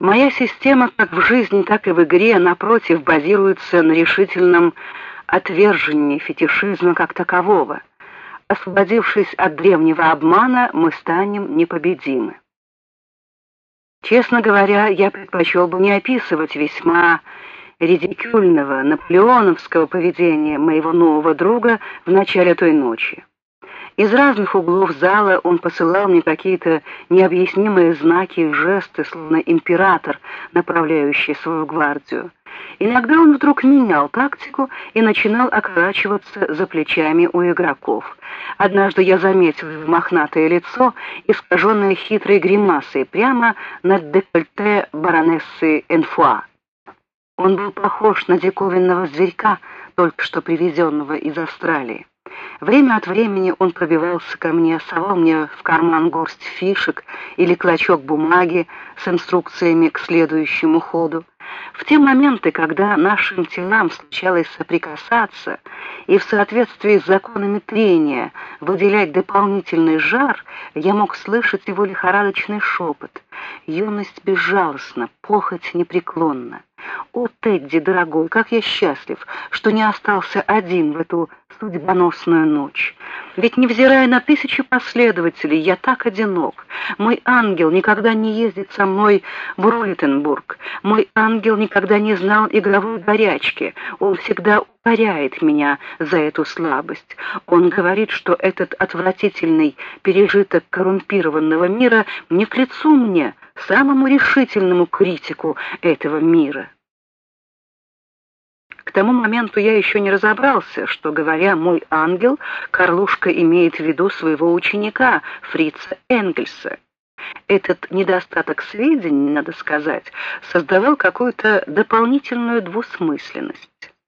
Моя система как в жизни, так и в игре, напротив, базируется на решительном отвержении фетишизма как такового. Освободившись от древнего обмана, мы станем непобедимы. Честно говоря, я предпочел бы не описывать весьма редикюльного наполеоновского поведения моего нового друга в начале той ночи. Из разных углов зала он посылал мне какие-то необъяснимые знаки и жесты, словно император, направляющий свою гвардию. Иногда он вдруг менял тактику и начинал околачиваться за плечами у игроков. Однажды я заметил его мохнатое лицо, искаженное хитрой гримасой, прямо над декольте баронессы Энфуа. Он был похож на диковинного зверька, только что привезенного из Австралии. Время от времени он пробивался ко мне, совал мне в карман горсть фишек или клочок бумаги с инструкциями к следующему ходу. В те моменты, когда нашим телам случалось соприкасаться и в соответствии с законами трения выделять дополнительный жар, я мог слышать его лихорадочный шепот. Юность безжалостна, похоть непреклонна. О, Тедди, дорогой, как я счастлив, что не остался один в эту судьбоносную ночь. Ведь, невзирая на тысячи последователей, я так одинок. Мой ангел никогда не ездит со мной в Роллитенбург. Мой ангел никогда не знал игровой горячки. Он всегда укоряет меня за эту слабость. Он говорит, что этот отвратительный пережиток коррумпированного мира не к лицу мне, самому решительному критику этого мира. К тому моменту я еще не разобрался, что, говоря «мой ангел», Карлушка имеет в виду своего ученика, Фрица Энгельса. Этот недостаток сведений, надо сказать, создавал какую-то дополнительную двусмысленность.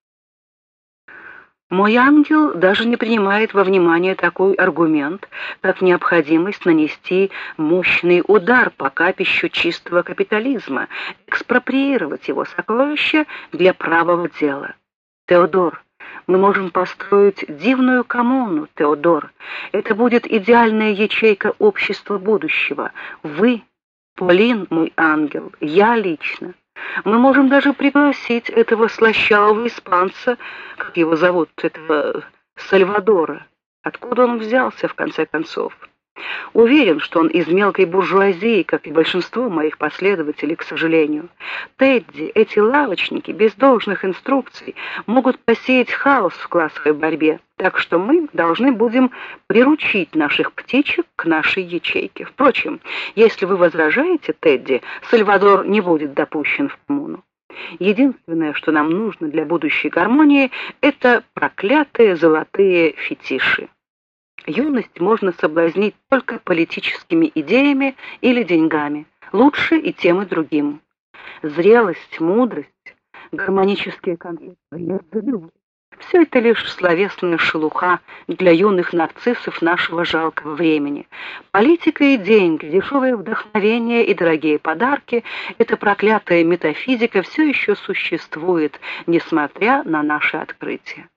Мой ангел даже не принимает во внимание такой аргумент, как необходимость нанести мощный удар по капищу чистого капитализма, экспроприировать его сокровища для правого дела. Теодор, мы можем построить дивную коммуну, Теодор. Это будет идеальная ячейка общества будущего. Вы, Полин, мой ангел, я лично. Мы можем даже пригласить этого слащавого испанца, как его зовут, этого Сальвадора. Откуда он взялся, в конце концов? Уверен, что он из мелкой буржуазии, как и большинство моих последователей, к сожалению. Тедди, эти лавочники без должных инструкций могут посеять хаос в классовой борьбе, так что мы должны будем приручить наших птичек к нашей ячейке. Впрочем, если вы возражаете, Тедди, Сальвадор не будет допущен в коммуну. Единственное, что нам нужно для будущей гармонии, это проклятые золотые фетиши. Юность можно соблазнить только политическими идеями или деньгами, лучше и тем, и другим. Зрелость, мудрость, гармонические конфликты, все это лишь словесная шелуха для юных нарциссов нашего жалкого времени. Политика и деньги, дешевое вдохновение и дорогие подарки, эта проклятая метафизика все еще существует, несмотря на наши открытия.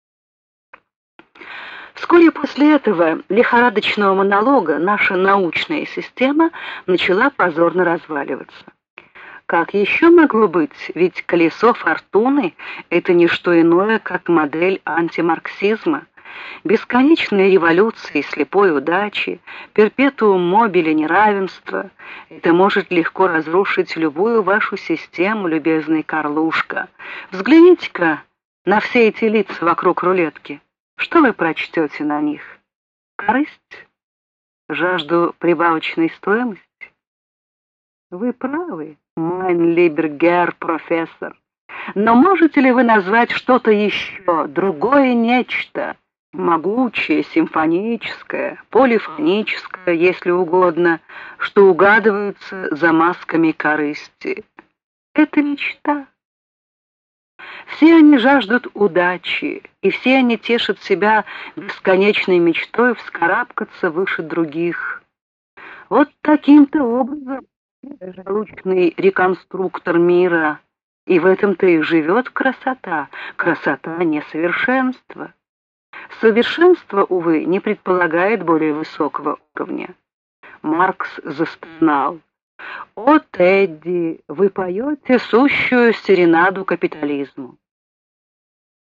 Вскоре после этого лихорадочного монолога наша научная система начала позорно разваливаться. Как еще могло быть? Ведь колесо фортуны — это не что иное, как модель антимарксизма. Бесконечные революции слепой удачи, перпетуум мобиле неравенства — это может легко разрушить любую вашу систему, любезный Карлушка. Взгляните-ка на все эти лица вокруг рулетки. Что вы прочтете на них? Корысть? Жажду прибавочной стоимости? Вы правы, mein lieber Herr профессор. Но можете ли вы назвать что-то еще, другое нечто, могучее, симфоническое, полифоническое, если угодно, что угадывается за масками корысти? Это мечта. Все они жаждут удачи, и все они тешат себя бесконечной мечтой вскарабкаться выше других. Вот таким-то образом научный реконструктор мира, и в этом-то и живет красота. Красота несовершенства. Совершенство, увы, не предполагает более высокого уровня. Маркс застонал. «О, Тедди, вы поете сущую серенаду капитализму».